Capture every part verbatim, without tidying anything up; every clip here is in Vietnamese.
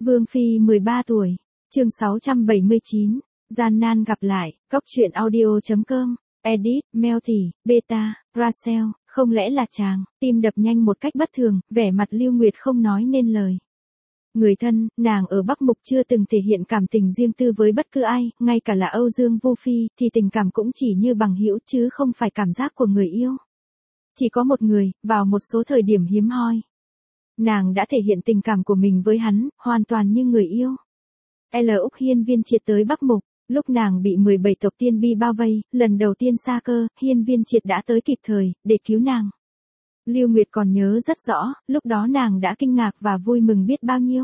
Vương Phi mười ba tuổi, chương sáu trăm bảy mươi chín, gian nan gặp lại, góc truyện audio.com, edit, Melty, Beta, Rachel, không lẽ là chàng, tim đập nhanh một cách bất thường, vẻ mặt Lưu Nguyệt không nói nên lời. Người thân, nàng ở Bắc Mục chưa từng thể hiện cảm tình riêng tư với bất cứ ai, ngay cả là Âu Dương Vô Phi, thì tình cảm cũng chỉ như bằng hữu chứ không phải cảm giác của người yêu. Chỉ có một người, vào một số thời điểm hiếm hoi. Nàng đã thể hiện tình cảm của mình với hắn, hoàn toàn như người yêu. L. Úc Hiên Viên Triệt tới Bắc Mục, lúc nàng bị mười bảy tộc tiên bi bao vây, lần đầu tiên xa cơ, Hiên Viên Triệt đã tới kịp thời, để cứu nàng. Lưu Nguyệt còn nhớ rất rõ, lúc đó nàng đã kinh ngạc và vui mừng biết bao nhiêu.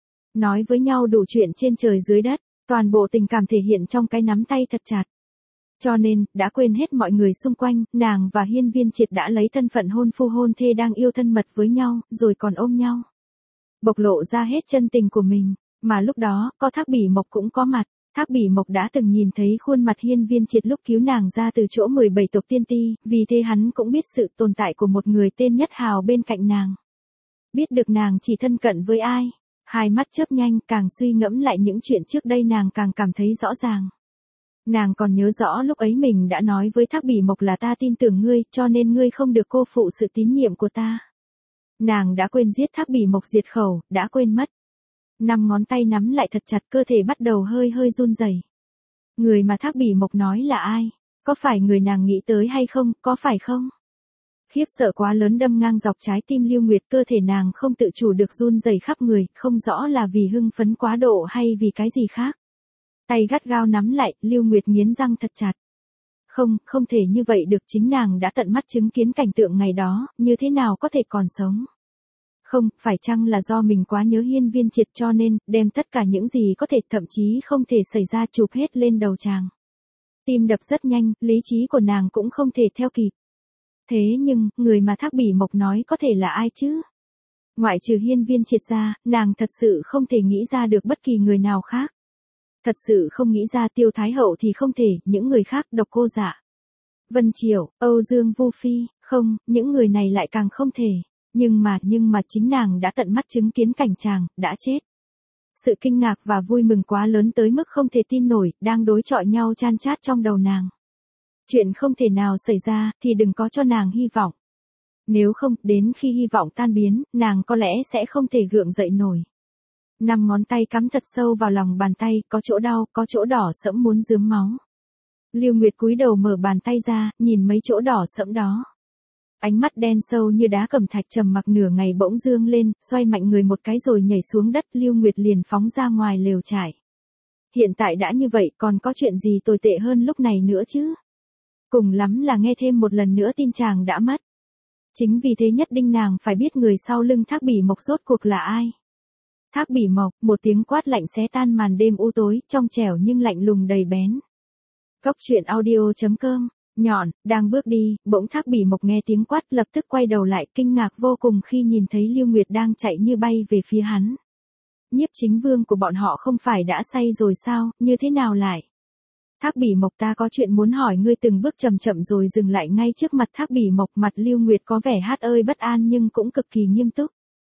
Nói với nhau đủ chuyện trên trời dưới đất, toàn bộ tình cảm thể hiện trong cái nắm tay thật chặt. Cho nên, đã quên hết mọi người xung quanh, nàng và Hiên Viên Triệt đã lấy thân phận hôn phu hôn thê đang yêu thân mật với nhau, rồi còn ôm nhau. Bộc lộ ra hết chân tình của mình, mà lúc đó, có Thác Bỉ Mộc cũng có mặt. Thác Bỉ Mộc đã từng nhìn thấy khuôn mặt Hiên Viên Triệt lúc cứu nàng ra từ chỗ mười bảy tộc tiên ti, vì thế hắn cũng biết sự tồn tại của một người tên Nhất Hào bên cạnh nàng. Biết được nàng chỉ thân cận với ai, hai mắt chớp nhanh, càng suy ngẫm lại những chuyện trước đây nàng càng cảm thấy rõ ràng. Nàng còn nhớ rõ lúc ấy mình đã nói với Thác Bỉ Mộc là ta tin tưởng ngươi, cho nên ngươi không được cô phụ sự tín nhiệm của ta. Nàng đã quên giết Thác Bỉ Mộc diệt khẩu, đã quên mất. Năm ngón tay nắm lại thật chặt, cơ thể bắt đầu hơi hơi run rẩy. Người mà Thác Bỉ Mộc nói là ai? Có phải người nàng nghĩ tới hay không, có phải không? Khiếp sợ quá lớn đâm ngang dọc trái tim Lưu Nguyệt, cơ thể nàng không tự chủ được run rẩy khắp người, không rõ là vì hưng phấn quá độ hay vì cái gì khác. Tay gắt gao nắm lại, Lưu Nguyệt nghiến răng thật chặt. Không, không thể như vậy được, chính nàng đã tận mắt chứng kiến cảnh tượng ngày đó, như thế nào có thể còn sống. Không, phải chăng là do mình quá nhớ Hiên Viên Triệt cho nên, đem tất cả những gì có thể thậm chí không thể xảy ra chụp hết lên đầu chàng. Tim đập rất nhanh, lý trí của nàng cũng không thể theo kịp. Thế nhưng, người mà Thác Bỉ Mộc nói có thể là ai chứ? Ngoại trừ Hiên Viên Triệt ra, nàng thật sự không thể nghĩ ra được bất kỳ người nào khác. Thật sự không nghĩ ra Tiêu Thái Hậu thì không thể, những người khác Độc Cô Dạ, Vân Triều, Âu Dương Vô Phi, không, những người này lại càng không thể. Nhưng mà, nhưng mà chính nàng đã tận mắt chứng kiến cảnh chàng, đã chết. Sự kinh ngạc và vui mừng quá lớn tới mức không thể tin nổi, đang đối chọi nhau chan chát trong đầu nàng. Chuyện không thể nào xảy ra, thì đừng có cho nàng hy vọng. Nếu không, đến khi hy vọng tan biến, nàng có lẽ sẽ không thể gượng dậy nổi. Năm ngón tay cắm thật sâu vào lòng bàn tay, có chỗ đau, có chỗ đỏ sẫm muốn rướm máu. Lưu Nguyệt cúi đầu mở bàn tay ra, nhìn mấy chỗ đỏ sẫm đó. Ánh mắt đen sâu như đá cẩm thạch trầm mặc nửa ngày bỗng dương lên, xoay mạnh người một cái rồi nhảy xuống đất, Lưu Nguyệt liền phóng ra ngoài lều trại. Hiện tại đã như vậy, còn có chuyện gì tồi tệ hơn lúc này nữa chứ? Cùng lắm là nghe thêm một lần nữa tin chàng đã mất. Chính vì thế nhất định nàng phải biết người sau lưng Thác Bỉ Mộc rốt cuộc là ai. Thác Bỉ Mộc, một tiếng quát lạnh xé tan màn đêm u tối, trong trẻo nhưng lạnh lùng đầy bén. Góc truyện audio.com. Nhọn, đang bước đi, bỗng Thác Bỉ Mộc nghe tiếng quát lập tức quay đầu lại, kinh ngạc vô cùng khi nhìn thấy Lưu Nguyệt đang chạy như bay về phía hắn. Nhiếp Chính Vương của bọn họ không phải đã say rồi sao, như thế nào lại? Thác Bỉ Mộc, ta có chuyện muốn hỏi ngươi. Từng bước chậm chậm rồi dừng lại ngay trước mặt Thác Bỉ Mộc, mặt Lưu Nguyệt có vẻ hát ơi bất an nhưng cũng cực kỳ nghiêm túc.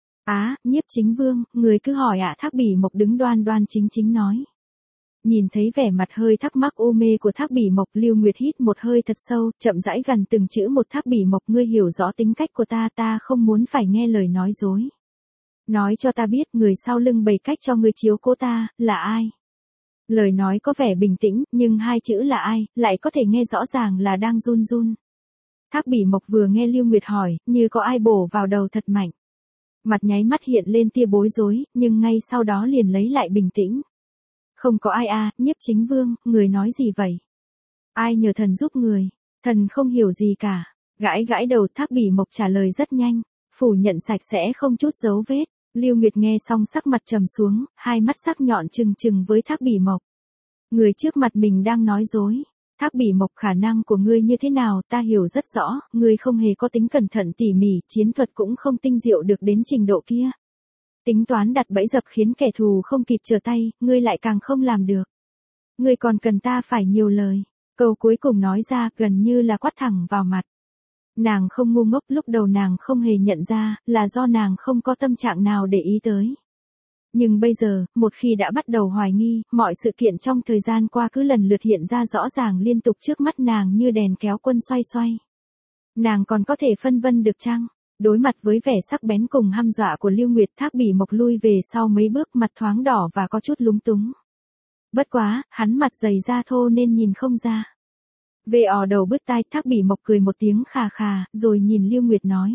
Á, Nhiếp Chính Vương, người cứ hỏi ạ. Thác Bỉ Mộc đứng đoan đoan chính chính nói. Nhìn thấy vẻ mặt hơi thắc mắc u mê của Thác Bỉ Mộc, Lưu Nguyệt hít một hơi thật sâu, chậm rãi gần từng chữ một. Thác Bỉ Mộc, ngươi hiểu rõ tính cách của ta, ta không muốn phải nghe lời nói dối. Nói cho ta biết, người sau lưng bày cách cho ngươi chiếu cố ta, là ai? Lời nói có vẻ bình tĩnh, nhưng hai chữ là ai, lại có thể nghe rõ ràng là đang run run. Thác Bỉ Mộc vừa nghe Lưu Nguyệt hỏi, như có ai bổ vào đầu thật mạnh. Mặt nháy mắt hiện lên tia bối rối, nhưng ngay sau đó liền lấy lại bình tĩnh. Không có ai à, Nhiếp Chính Vương, người nói gì vậy? Ai nhờ thần giúp người? Thần không hiểu gì cả. Gãi gãi đầu, Thác Bỉ Mộc trả lời rất nhanh, phủ nhận sạch sẽ không chút dấu vết. Lưu Nguyệt nghe xong sắc mặt trầm xuống, hai mắt sắc nhọn trừng trừng với Thác Bỉ Mộc. Người trước mặt mình đang nói dối. Thác Bỉ Mộc, khả năng của ngươi như thế nào ta hiểu rất rõ, ngươi không hề có tính cẩn thận tỉ mỉ, chiến thuật cũng không tinh diệu được đến trình độ kia. Tính toán đặt bẫy dập khiến kẻ thù không kịp trở tay, ngươi lại càng không làm được. Ngươi còn cần ta phải nhiều lời. Câu cuối cùng nói ra gần như là quát thẳng vào mặt. Nàng không ngu ngốc, lúc đầu nàng không hề nhận ra, là do nàng không có tâm trạng nào để ý tới. Nhưng bây giờ, một khi đã bắt đầu hoài nghi, mọi sự kiện trong thời gian qua cứ lần lượt hiện ra rõ ràng liên tục trước mắt nàng như đèn kéo quân xoay xoay. Nàng còn có thể phân vân được chăng? Đối mặt với vẻ sắc bén cùng hăm dọa của Lưu Nguyệt, Thác Bỉ Mộc lui về sau mấy bước, mặt thoáng đỏ và có chút lúng túng. Bất quá, hắn mặt dày da thô nên nhìn không ra. Về ò đầu bứt tai, Thác Bỉ Mộc cười một tiếng khà khà, rồi nhìn Lưu Nguyệt nói.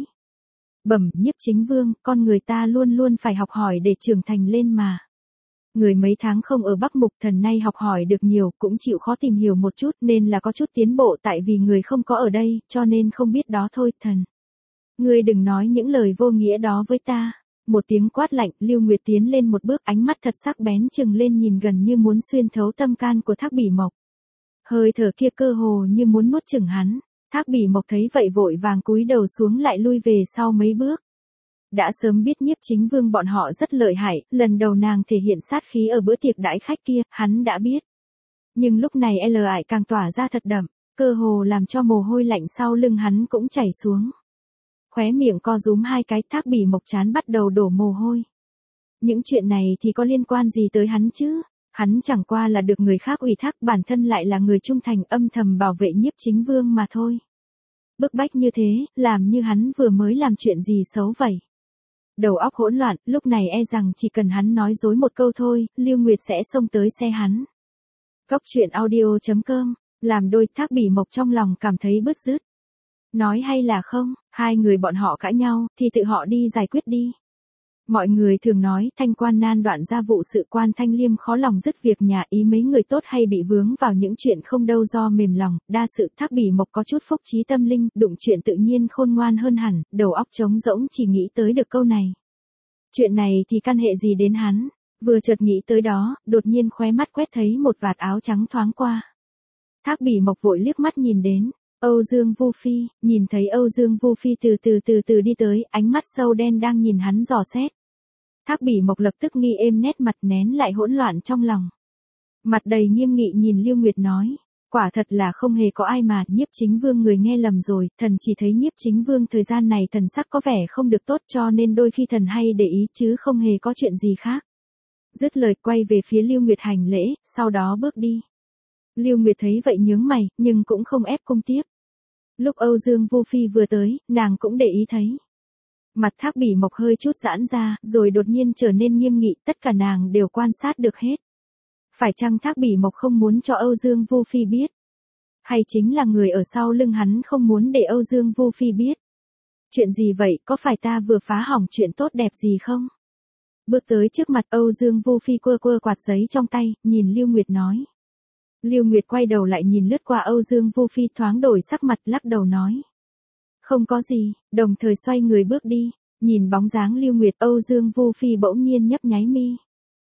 Bẩm Nhiếp Chính Vương, con người ta luôn luôn phải học hỏi để trưởng thành lên mà. Người mấy tháng không ở Bắc Mục Thần nay học hỏi được nhiều, cũng chịu khó tìm hiểu một chút nên là có chút tiến bộ, tại vì người không có ở đây, cho nên không biết đó thôi. Thần, ngươi đừng nói những lời vô nghĩa đó với ta. Một tiếng quát lạnh, Lưu Nguyệt tiến lên một bước, ánh mắt thật sắc bén trừng lên nhìn gần như muốn xuyên thấu tâm can của Thác Bỉ Mộc. Hơi thở kia cơ hồ như muốn nuốt chửng hắn. Thác Bỉ Mộc thấy vậy vội vàng cúi đầu xuống lại lui về sau mấy bước. Đã sớm biết Nhiếp Chính Vương bọn họ rất lợi hại, lần đầu nàng thể hiện sát khí ở bữa tiệc đãi khách kia, hắn đã biết. Nhưng lúc này L ải càng tỏa ra thật đậm, cơ hồ làm cho mồ hôi lạnh sau lưng hắn cũng chảy xuống. Khóe miệng co rúm hai cái, Thác Bỉ Mộc chán bắt đầu đổ mồ hôi. Những chuyện này thì có liên quan gì tới hắn chứ? Hắn chẳng qua là được người khác ủy thác, bản thân lại là người trung thành âm thầm bảo vệ Nhiếp Chính Vương mà thôi. Bức bách như thế, làm như hắn vừa mới làm chuyện gì xấu vậy. Đầu óc hỗn loạn, lúc này e rằng chỉ cần hắn nói dối một câu thôi, Lưu Nguyệt sẽ xông tới xe hắn. Góc truyện audio chấm com, làm đôi, Thác Bỉ Mộc trong lòng cảm thấy bứt rứt. Nói hay là không, hai người bọn họ cãi nhau, thì tự họ đi giải quyết đi. Mọi người thường nói, thanh quan nan đoạn ra vụ sự, quan thanh liêm khó lòng dứt việc nhà, ý mấy người tốt hay bị vướng vào những chuyện không đâu do mềm lòng, đa sự. Thác Bỉ Mộc có chút phúc trí tâm linh, đụng chuyện tự nhiên khôn ngoan hơn hẳn, đầu óc trống rỗng chỉ nghĩ tới được câu này. Chuyện này thì căn hệ gì đến hắn, vừa chợt nghĩ tới đó, đột nhiên khóe mắt quét thấy một vạt áo trắng thoáng qua. Thác Bỉ Mộc vội liếc mắt nhìn đến. Âu Dương Vu Phi, nhìn thấy Âu Dương Vu Phi từ từ từ từ đi tới, ánh mắt sâu đen đang nhìn hắn dò xét. Thác Bỉ Mộc lập tức nghi êm nét mặt, nén lại hỗn loạn trong lòng. Mặt đầy nghiêm nghị nhìn Lưu Nguyệt nói, quả thật là không hề có ai mà. Nhiếp Chính Vương người nghe lầm rồi, thần chỉ thấy Nhiếp Chính Vương thời gian này thần sắc có vẻ không được tốt, cho nên đôi khi thần hay để ý chứ không hề có chuyện gì khác. Dứt lời quay về phía Lưu Nguyệt hành lễ, sau đó bước đi. Lưu Nguyệt thấy vậy nhướng mày, nhưng cũng không ép cung tiếp. Lúc Âu Dương Vu Phi vừa tới, nàng cũng để ý thấy. Mặt Thác Bỉ Mộc hơi chút giãn ra, rồi đột nhiên trở nên nghiêm nghị, tất cả nàng đều quan sát được hết. Phải chăng Thác Bỉ Mộc không muốn cho Âu Dương Vu Phi biết? Hay chính là người ở sau lưng hắn không muốn để Âu Dương Vu Phi biết? Chuyện gì vậy, có phải ta vừa phá hỏng chuyện tốt đẹp gì không? Bước tới trước mặt Âu Dương Vu Phi quơ quơ quạt giấy trong tay, nhìn Lưu Nguyệt nói. Lưu Nguyệt quay đầu lại nhìn lướt qua Âu Dương Vu Phi, thoáng đổi sắc mặt, lắc đầu nói. Không có gì, đồng thời xoay người bước đi. Nhìn bóng dáng Lưu Nguyệt, Âu Dương Vu Phi bỗng nhiên nhấp nháy mi.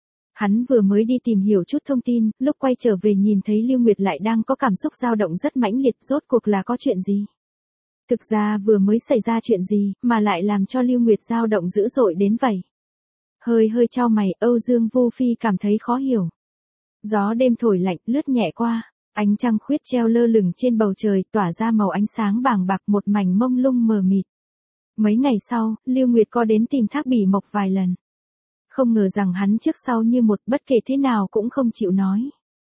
Hắn vừa mới đi tìm hiểu chút thông tin, lúc quay trở về nhìn thấy Lưu Nguyệt lại đang có cảm xúc dao động rất mãnh liệt, rốt cuộc là có chuyện gì? Thực ra vừa mới xảy ra chuyện gì, mà lại làm cho Lưu Nguyệt dao động dữ dội đến vậy? Hơi hơi chau mày, Âu Dương Vu Phi cảm thấy khó hiểu. Gió đêm thổi lạnh, lướt nhẹ qua, ánh trăng khuyết treo lơ lửng trên bầu trời, tỏa ra màu ánh sáng bàng bạc, một mảnh mông lung mờ mịt. Mấy ngày sau, Lưu Nguyệt có đến tìm Thác Bỉ Mộc vài lần. Không ngờ rằng hắn trước sau như một, bất kể thế nào cũng không chịu nói.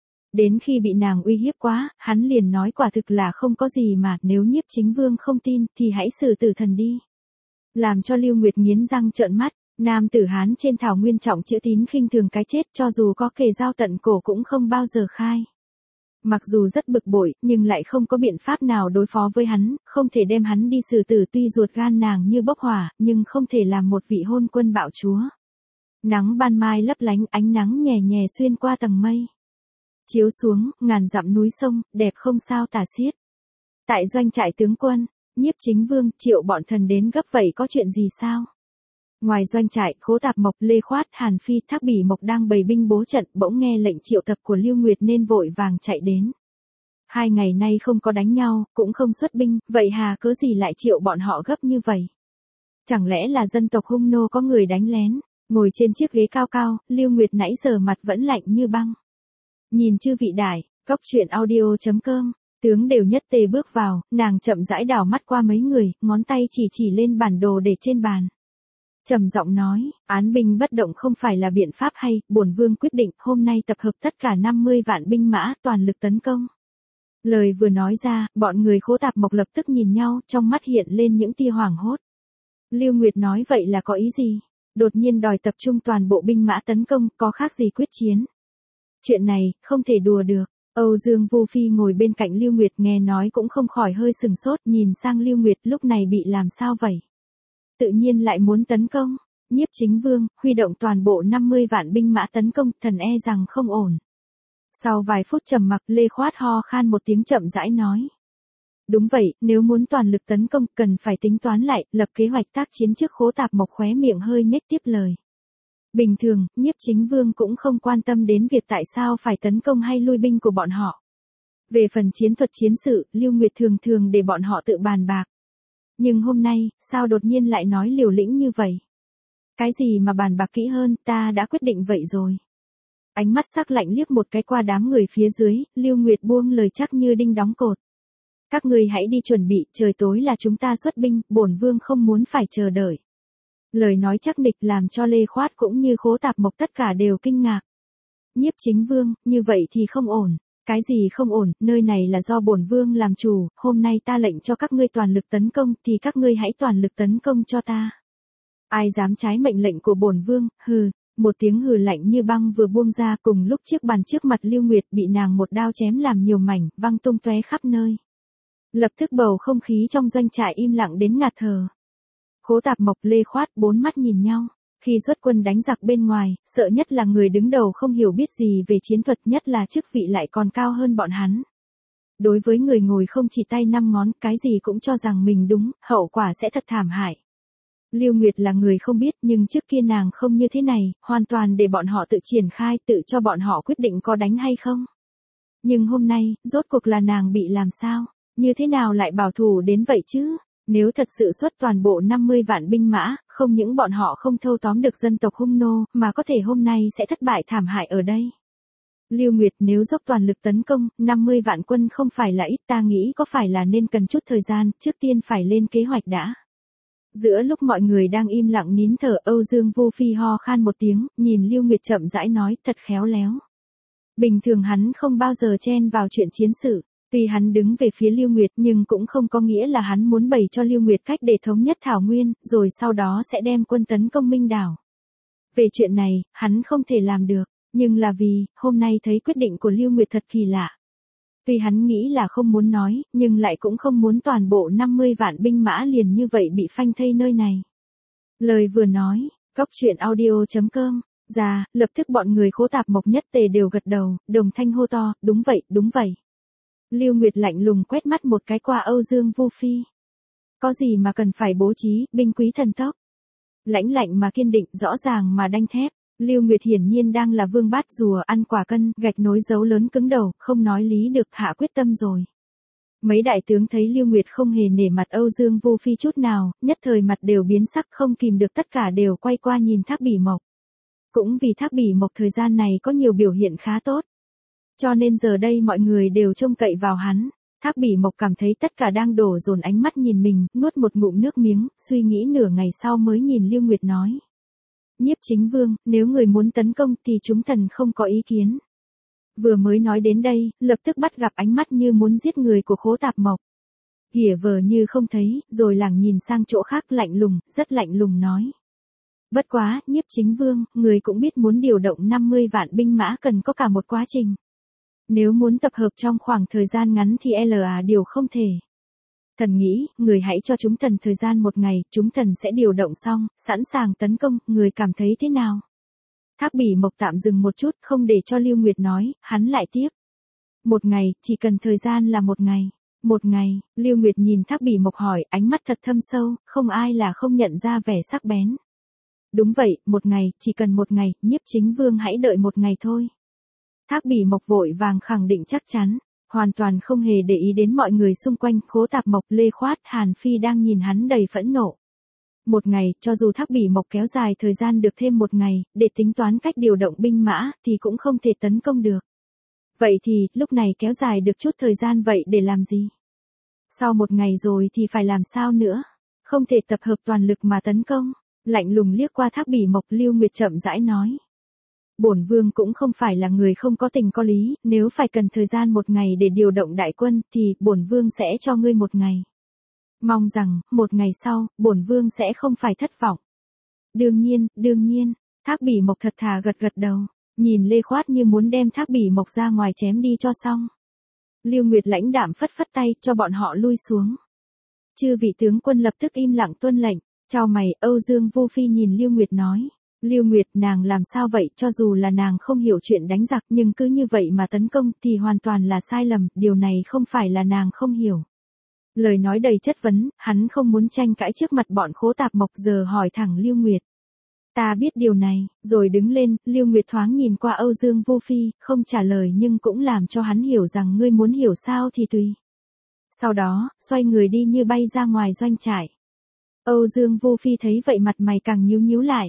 Đến khi bị nàng uy hiếp quá, hắn liền nói quả thực là không có gì mà, nếu Nhiếp Chính Vương không tin, thì hãy xử tử thần đi. Làm cho Lưu Nguyệt nghiến răng trợn mắt, nam tử Hán trên thảo nguyên trọng chữ tín khinh thường cái chết, cho dù có kề dao tận cổ cũng không bao giờ khai. Mặc dù rất bực bội, nhưng lại không có biện pháp nào đối phó với hắn, không thể đem hắn đi xử tử, tuy ruột gan nàng như bốc hỏa, nhưng không thể làm một vị hôn quân bạo chúa. Nắng ban mai lấp lánh, ánh nắng nhè nhè xuyên qua tầng mây. Chiếu xuống, ngàn dặm núi sông, đẹp không sao tả xiết. Tại doanh trại tướng quân, Nhiếp Chính Vương, Triệu bọn thần đến gấp vậy có chuyện gì sao? Ngoài doanh trại, Khố Tạp Mộc, Lê Khoát, Hàn Phi, Thác Bỉ Mộc đang bày binh bố trận, bỗng nghe lệnh triệu tập của Lưu Nguyệt nên vội vàng chạy đến. Hai ngày nay không có đánh nhau, cũng không xuất binh, vậy hà cớ gì lại triệu bọn họ gấp như vậy? Chẳng lẽ là dân tộc Hung Nô có người đánh lén? Ngồi trên chiếc ghế cao cao, Lưu Nguyệt nãy giờ mặt vẫn lạnh như băng. Nhìn chư vị đại, góc truyện audio chấm com, tướng đều nhất tề bước vào, nàng chậm rãi đảo mắt qua mấy người, ngón tay chỉ chỉ lên bản đồ để trên bàn. trầm giọng nói, án binh bất động không phải là biện pháp hay, bổn vương quyết định hôm nay tập hợp tất cả năm mươi vạn binh mã, toàn lực tấn công. Lời vừa nói ra, bọn người Khố Tạp Mộc lập tức nhìn nhau, trong mắt hiện lên những tia hoảng hốt. Lưu Nguyệt nói vậy là có ý gì? Đột nhiên đòi tập trung toàn bộ binh mã tấn công, có khác gì quyết chiến? Chuyện này, không thể đùa được. Âu Dương Vu Phi ngồi bên cạnh Lưu Nguyệt nghe nói cũng không khỏi hơi sừng sốt, nhìn sang Lưu Nguyệt lúc này bị làm sao vậy? Tự nhiên lại muốn tấn công. Nhiếp Chính Vương, huy động toàn bộ năm mươi vạn binh mã tấn công, thần e rằng không ổn. Sau vài phút trầm mặc, Lê Khoát ho khan một tiếng chậm rãi nói. Đúng vậy, nếu muốn toàn lực tấn công, cần phải tính toán lại, lập kế hoạch tác chiến trước. Khố Tạp Mộc khóe miệng hơi nhếch tiếp lời. Bình thường, Nhiếp Chính Vương cũng không quan tâm đến việc tại sao phải tấn công hay lui binh của bọn họ. Về phần chiến thuật chiến sự, Lưu Nguyệt thường thường để bọn họ tự bàn bạc. Nhưng hôm nay, sao đột nhiên lại nói liều lĩnh như vậy? Cái gì mà bàn bạc kỹ hơn, ta đã quyết định vậy rồi. Ánh mắt sắc lạnh liếc một cái qua đám người phía dưới, Lưu Nguyệt buông lời chắc như đinh đóng cột. Các ngươi hãy đi chuẩn bị, trời tối là chúng ta xuất binh, bổn vương không muốn phải chờ đợi. Lời nói chắc nịch làm cho Lê Khoát cũng như Khố Tạp Mộc tất cả đều kinh ngạc. Nhiếp Chính Vương, như vậy thì không ổn. Cái gì không ổn, nơi này là do bổn vương làm chủ, hôm nay ta lệnh cho các ngươi toàn lực tấn công thì các ngươi hãy toàn lực tấn công cho ta. Ai dám trái mệnh lệnh của bổn vương, hừ, một tiếng hừ lạnh như băng vừa buông ra, cùng lúc chiếc bàn trước mặt Lưu Nguyệt bị nàng một đao chém làm nhiều mảnh, văng tung tóe khắp nơi. Lập tức bầu không khí trong doanh trại im lặng đến ngạt thở. Khố Tạp Mộc, Lê Khoát bốn mắt nhìn nhau. Khi xuất quân đánh giặc bên ngoài, sợ nhất là người đứng đầu không hiểu biết gì về chiến thuật, nhất là chức vị lại còn cao hơn bọn hắn. Đối với người ngồi không chỉ tay năm ngón, cái gì cũng cho rằng mình đúng, hậu quả sẽ thật thảm hại. Lưu Nguyệt là người không biết, nhưng trước kia nàng không như thế này, hoàn toàn để bọn họ tự triển khai, tự cho bọn họ quyết định có đánh hay không. Nhưng hôm nay, rốt cuộc là nàng bị làm sao? Như thế nào lại bảo thủ đến vậy chứ? Nếu thật sự xuất toàn bộ năm mươi vạn binh mã, không những bọn họ không thâu tóm được dân tộc Hung nô, mà có thể hôm nay sẽ thất bại thảm hại ở đây. Lưu Nguyệt, nếu dốc toàn lực tấn công, năm mươi vạn quân không phải là ít, ta nghĩ có phải là nên cần chút thời gian, trước tiên phải lên kế hoạch đã. Giữa lúc mọi người đang im lặng nín thở, Âu Dương Vu Phi ho khan một tiếng, nhìn Lưu Nguyệt chậm rãi nói, thật khéo léo. Bình thường hắn không bao giờ chen vào chuyện chiến sự. Tuy hắn đứng về phía Lưu Nguyệt nhưng cũng không có nghĩa là hắn muốn bày cho Lưu Nguyệt cách để thống nhất Thảo Nguyên, rồi sau đó sẽ đem quân tấn công Minh Đảo. Về chuyện này, hắn không thể làm được, nhưng là vì, hôm nay thấy quyết định của Lưu Nguyệt thật kỳ lạ. Tuy hắn nghĩ là không muốn nói, nhưng lại cũng không muốn toàn bộ năm mươi vạn binh mã liền như vậy bị phanh thây nơi này. Lời vừa nói, Cóc Truyện Audio chấm com, ra, lập tức bọn người Khố Tạp Mộc nhất tề đều gật đầu, đồng thanh hô to, đúng vậy, đúng vậy. Lưu Nguyệt lạnh lùng quét mắt một cái qua Âu Dương Vu Phi. Có gì mà cần phải bố trí, binh quý thần tốc. Lãnh lạnh mà kiên định, rõ ràng mà đanh thép. Lưu Nguyệt hiển nhiên đang là vương bát rùa ăn quả cân, gạch nối dấu lớn cứng đầu, không nói lý được, hạ quyết tâm rồi. Mấy đại tướng thấy Lưu Nguyệt không hề nể mặt Âu Dương Vu Phi chút nào, nhất thời mặt đều biến sắc, không kìm được tất cả đều quay qua nhìn Thác Bỉ Mộc. Cũng vì Thác Bỉ Mộc thời gian này có nhiều biểu hiện khá tốt. Cho nên giờ đây mọi người đều trông cậy vào hắn. Thác Bỉ Mộc cảm thấy tất cả đang đổ dồn ánh mắt nhìn mình, nuốt một ngụm nước miếng, suy nghĩ nửa ngày sau mới nhìn Lưu Nguyệt nói. Nhiếp Chính Vương, nếu người muốn tấn công thì chúng thần không có ý kiến. Vừa mới nói đến đây, lập tức bắt gặp ánh mắt như muốn giết người của Khố Tạp Mộc. Ghỉa vờ như không thấy, rồi lảng nhìn sang chỗ khác lạnh lùng, rất lạnh lùng nói. Bất quá, Nhiếp Chính Vương, người cũng biết muốn điều động năm mươi vạn binh mã cần có cả một quá trình. Nếu muốn tập hợp trong khoảng thời gian ngắn thì là điều không thể. Thần nghĩ, người hãy cho chúng thần thời gian một ngày, chúng thần sẽ điều động xong, sẵn sàng tấn công, người cảm thấy thế nào? Thác Bỉ Mộc tạm dừng một chút, không để cho Lưu Nguyệt nói, hắn lại tiếp. Một ngày, chỉ cần thời gian là một ngày. Một ngày, Lưu Nguyệt nhìn Thác Bỉ Mộc hỏi, ánh mắt thật thâm sâu, không ai là không nhận ra vẻ sắc bén. Đúng vậy, một ngày, chỉ cần một ngày, Nhiếp Chính Vương hãy đợi một ngày thôi. Thác Bỉ Mộc vội vàng khẳng định chắc chắn, hoàn toàn không hề để ý đến mọi người xung quanh, Khố Tạp Mộc, Lê Khoát, Hàn Phi đang nhìn hắn đầy phẫn nộ. Một ngày, cho dù Thác Bỉ Mộc kéo dài thời gian được thêm một ngày, để tính toán cách điều động binh mã, thì cũng không thể tấn công được. Vậy thì, lúc này kéo dài được chút thời gian vậy để làm gì? Sau một ngày rồi thì phải làm sao nữa? Không thể tập hợp toàn lực mà tấn công. Lạnh lùng liếc qua Thác Bỉ Mộc, Lưu Nguyệt chậm rãi nói. Bổn vương cũng không phải là người không có tình có lý, nếu phải cần thời gian một ngày để điều động đại quân, thì bổn vương sẽ cho ngươi một ngày. Mong rằng, một ngày sau, bổn vương sẽ không phải thất vọng. Đương nhiên, đương nhiên, Thác Bỉ Mộc thật thà gật gật đầu, nhìn Lê Khoát như muốn đem Thác Bỉ Mộc ra ngoài chém đi cho xong. Lưu Nguyệt lãnh đạm phất phất tay, cho bọn họ lui xuống. Chư vị tướng quân lập tức im lặng tuân lệnh, chào mày, Âu Dương Vô Phi nhìn Lưu Nguyệt nói. Lưu Nguyệt, nàng làm sao vậy, cho dù là nàng không hiểu chuyện đánh giặc nhưng cứ như vậy mà tấn công thì hoàn toàn là sai lầm, điều này không phải là nàng không hiểu. Lời nói đầy chất vấn, hắn không muốn tranh cãi trước mặt bọn Khố Tạp Mộc, giờ hỏi thẳng Lưu Nguyệt. Ta biết điều này, rồi đứng lên, Lưu Nguyệt thoáng nhìn qua Âu Dương Vô Phi, không trả lời nhưng cũng làm cho hắn hiểu rằng ngươi muốn hiểu sao thì tùy. Sau đó, xoay người đi như bay ra ngoài doanh trại. Âu Dương Vô Phi thấy vậy mặt mày càng nhíu nhíu lại.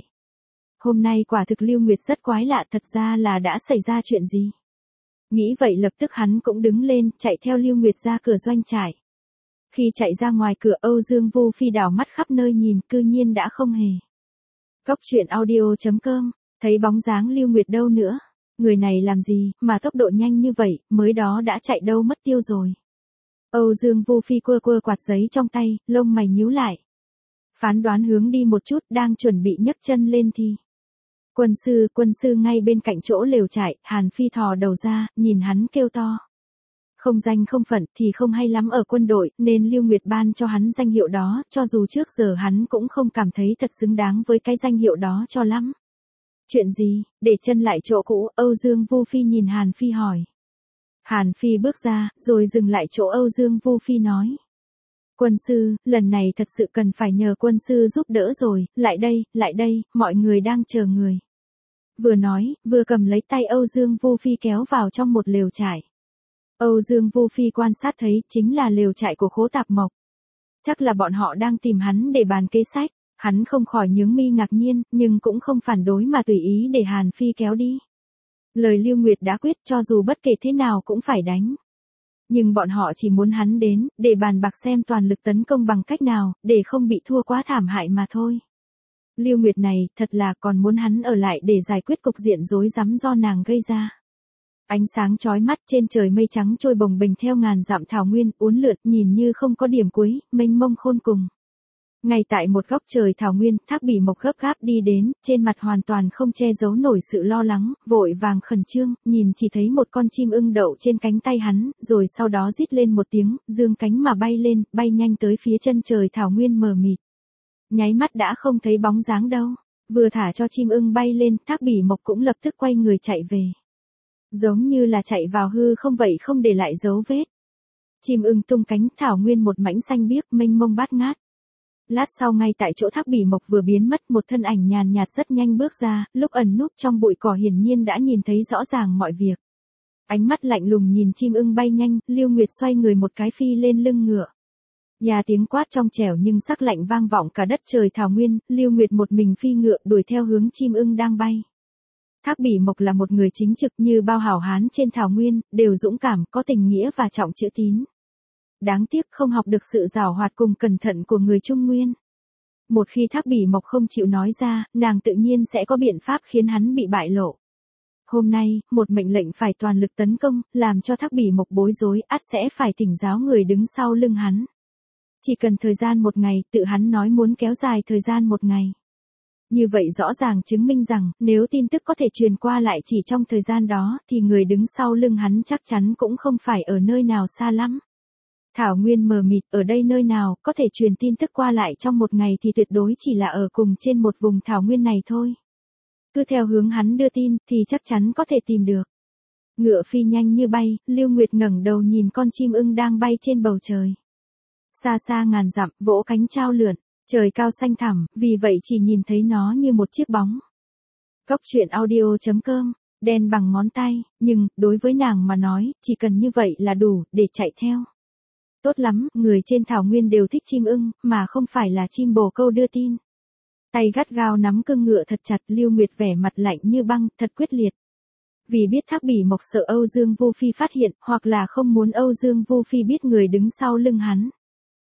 Hôm nay quả thực Lưu Nguyệt rất quái lạ, thật ra là đã xảy ra chuyện gì. Nghĩ vậy lập tức hắn cũng đứng lên, chạy theo Lưu Nguyệt ra cửa doanh trại. Khi chạy ra ngoài cửa, Âu Dương Vô Phi đảo mắt khắp nơi nhìn, cư nhiên đã không hề. Cốc truyện audio chấm com, thấy bóng dáng Lưu Nguyệt đâu nữa. Người này làm gì, mà tốc độ nhanh như vậy, mới đó đã chạy đâu mất tiêu rồi. Âu Dương Vô Phi quơ quơ quạt giấy trong tay, lông mày nhíu lại. Phán đoán hướng đi một chút, đang chuẩn bị nhấc chân lên thì. Quân sư, quân sư ngay bên cạnh chỗ lều trại, Hàn Phi thò đầu ra, nhìn hắn kêu to. Không danh không phận thì không hay lắm ở quân đội, nên Lưu Nguyệt ban cho hắn danh hiệu đó, cho dù trước giờ hắn cũng không cảm thấy thật xứng đáng với cái danh hiệu đó cho lắm. Chuyện gì, để chân lại chỗ cũ, Âu Dương Vô Phi nhìn Hàn Phi hỏi. Hàn Phi bước ra, rồi dừng lại chỗ Âu Dương Vô Phi nói. Quân sư, lần này thật sự cần phải nhờ quân sư giúp đỡ rồi, lại đây, lại đây, mọi người đang chờ người. Vừa nói, vừa cầm lấy tay Âu Dương Vô Phi kéo vào trong một lều trại. Âu Dương Vô Phi quan sát thấy, chính là lều trại của Khố Tạp Mộc. Chắc là bọn họ đang tìm hắn để bàn kế sách, hắn không khỏi nhướng mi ngạc nhiên, nhưng cũng không phản đối mà tùy ý để Hàn Phi kéo đi. Lời Lưu Nguyệt đã quyết, cho dù bất kể thế nào cũng phải đánh. Nhưng bọn họ chỉ muốn hắn đến, để bàn bạc xem toàn lực tấn công bằng cách nào, để không bị thua quá thảm hại mà thôi. Lưu Nguyệt này, thật là còn muốn hắn ở lại để giải quyết cục diện rối rắm do nàng gây ra. Ánh sáng chói mắt, trên trời mây trắng trôi bồng bềnh theo ngàn dặm thảo nguyên, uốn lượn, nhìn như không có điểm cuối, mênh mông khôn cùng. Ngay tại một góc trời thảo nguyên, Thác Bỉ Mộc gấp gáp đi đến, trên mặt hoàn toàn không che giấu nổi sự lo lắng, vội vàng khẩn trương, nhìn chỉ thấy một con chim ưng đậu trên cánh tay hắn, rồi sau đó rít lên một tiếng, dương cánh mà bay lên, bay nhanh tới phía chân trời thảo nguyên mờ mịt. Nháy mắt đã không thấy bóng dáng đâu, vừa thả cho chim ưng bay lên, Thác Bỉ Mộc cũng lập tức quay người chạy về. Giống như là chạy vào hư không vậy, không để lại dấu vết. Chim ưng tung cánh, thảo nguyên một mảnh xanh biếc mênh mông bát ngát. Lát sau ngay tại chỗ Thác Bỉ Mộc vừa biến mất, một thân ảnh nhàn nhạt rất nhanh bước ra, lúc ẩn núp trong bụi cỏ hiển nhiên đã nhìn thấy rõ ràng mọi việc. Ánh mắt lạnh lùng nhìn chim ưng bay nhanh, Lưu Nguyệt xoay người một cái phi lên lưng ngựa. Nhà tiếng quát trong trẻo nhưng sắc lạnh vang vọng cả đất trời thảo nguyên, Lưu Nguyệt một mình phi ngựa đuổi theo hướng chim ưng đang bay. Thác Bỉ Mộc là một người chính trực như bao hảo hán trên thảo nguyên, đều dũng cảm, có tình nghĩa và trọng chữ tín. Đáng tiếc không học được sự giảo hoạt cùng cẩn thận của người Trung Nguyên. Một khi Thác Bỉ Mộc không chịu nói ra, nàng tự nhiên sẽ có biện pháp khiến hắn bị bại lộ. Hôm nay, một mệnh lệnh phải toàn lực tấn công, làm cho Thác Bỉ Mộc bối rối, ắt sẽ phải thỉnh giáo người đứng sau lưng hắn. Chỉ cần thời gian một ngày, tự hắn nói muốn kéo dài thời gian một ngày. Như vậy rõ ràng chứng minh rằng, nếu tin tức có thể truyền qua lại chỉ trong thời gian đó, thì người đứng sau lưng hắn chắc chắn cũng không phải ở nơi nào xa lắm. Thảo nguyên mờ mịt, ở đây nơi nào có thể truyền tin tức qua lại trong một ngày thì tuyệt đối chỉ là ở cùng trên một vùng thảo nguyên này thôi. Cứ theo hướng hắn đưa tin, thì chắc chắn có thể tìm được. Ngựa phi nhanh như bay, Lưu Nguyệt ngẩng đầu nhìn con chim ưng đang bay trên bầu trời. Xa xa ngàn dặm, vỗ cánh trao lượn, trời cao xanh thẳm, vì vậy chỉ nhìn thấy nó như một chiếc bóng. Cốc truyện audio chấm com, đen bằng ngón tay, nhưng, đối với nàng mà nói, chỉ cần như vậy là đủ, để chạy theo. Tốt lắm, người trên thảo nguyên đều thích chim ưng, mà không phải là chim bồ câu đưa tin. Tay gắt gao nắm cương ngựa thật chặt, Lưu Nguyệt vẻ mặt lạnh như băng, thật quyết liệt. Vì biết Thác Bỉ Mộc sợ Âu Dương Vô Phi phát hiện, hoặc là không muốn Âu Dương Vô Phi biết người đứng sau lưng hắn.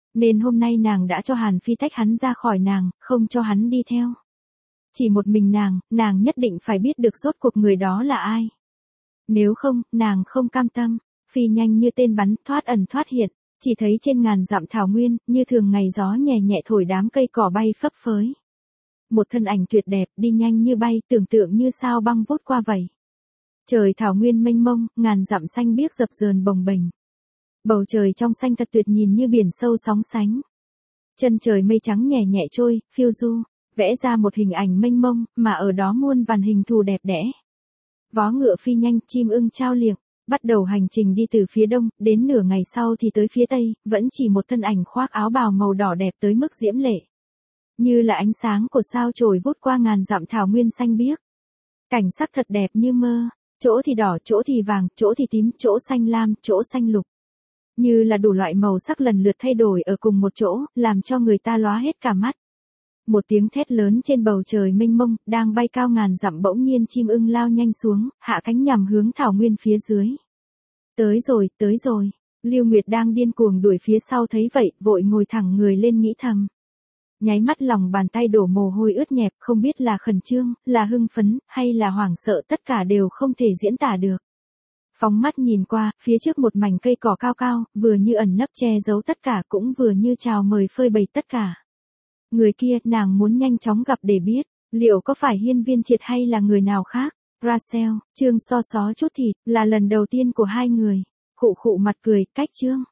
Nên hôm nay nàng đã cho Hàn Phi tách hắn ra khỏi nàng, không cho hắn đi theo. Chỉ một mình nàng, nàng nhất định phải biết được rốt cuộc người đó là ai. Nếu không, nàng không cam tâm, phi nhanh như tên bắn, thoát ẩn thoát hiện, chỉ thấy trên ngàn dặm thảo nguyên, như thường ngày gió nhẹ nhẹ thổi đám cây cỏ bay phấp phới. Một thân ảnh tuyệt đẹp, đi nhanh như bay, tưởng tượng như sao băng vút qua vậy. Trời thảo nguyên mênh mông, ngàn dặm xanh biếc dập dờn bồng bềnh. Bầu trời trong xanh thật tuyệt, nhìn như biển sâu sóng sánh. Chân trời mây trắng nhẹ nhẹ trôi, phiêu du, vẽ ra một hình ảnh mênh mông, mà ở đó muôn vàn hình thù đẹp đẽ. Vó ngựa phi nhanh, chim ưng trao liệng, bắt đầu hành trình đi từ phía đông, đến nửa ngày sau thì tới phía tây, vẫn chỉ một thân ảnh khoác áo bào màu đỏ đẹp tới mức diễm lệ. Như là ánh sáng của sao chổi vút qua ngàn dặm thảo nguyên xanh biếc. Cảnh sắc thật đẹp như mơ, chỗ thì đỏ, chỗ thì vàng, chỗ thì tím, chỗ xanh lam, chỗ xanh lục. Như là đủ loại màu sắc lần lượt thay đổi ở cùng một chỗ, làm cho người ta lóa hết cả mắt. Một tiếng thét lớn trên bầu trời mênh mông, đang bay cao ngàn dặm, bỗng nhiên chim ưng lao nhanh xuống, hạ cánh nhằm hướng thảo nguyên phía dưới. Tới rồi, tới rồi. Lưu Nguyệt đang điên cuồng đuổi phía sau thấy vậy, vội ngồi thẳng người lên nghĩ thầm. Nháy mắt lòng bàn tay đổ mồ hôi ướt nhẹp, không biết là khẩn trương, là hưng phấn, hay là hoảng sợ, tất cả đều không thể diễn tả được. Phóng mắt nhìn qua, phía trước một mảnh cây cỏ cao cao, vừa như ẩn nấp che giấu tất cả, cũng vừa như chào mời phơi bày tất cả. Người kia, nàng muốn nhanh chóng gặp để biết, liệu có phải Hiên Viên Triệt hay là người nào khác. Rachel, Trương so xó chút thịt, là lần đầu tiên của hai người. Khụ khụ mặt cười, cách Trương.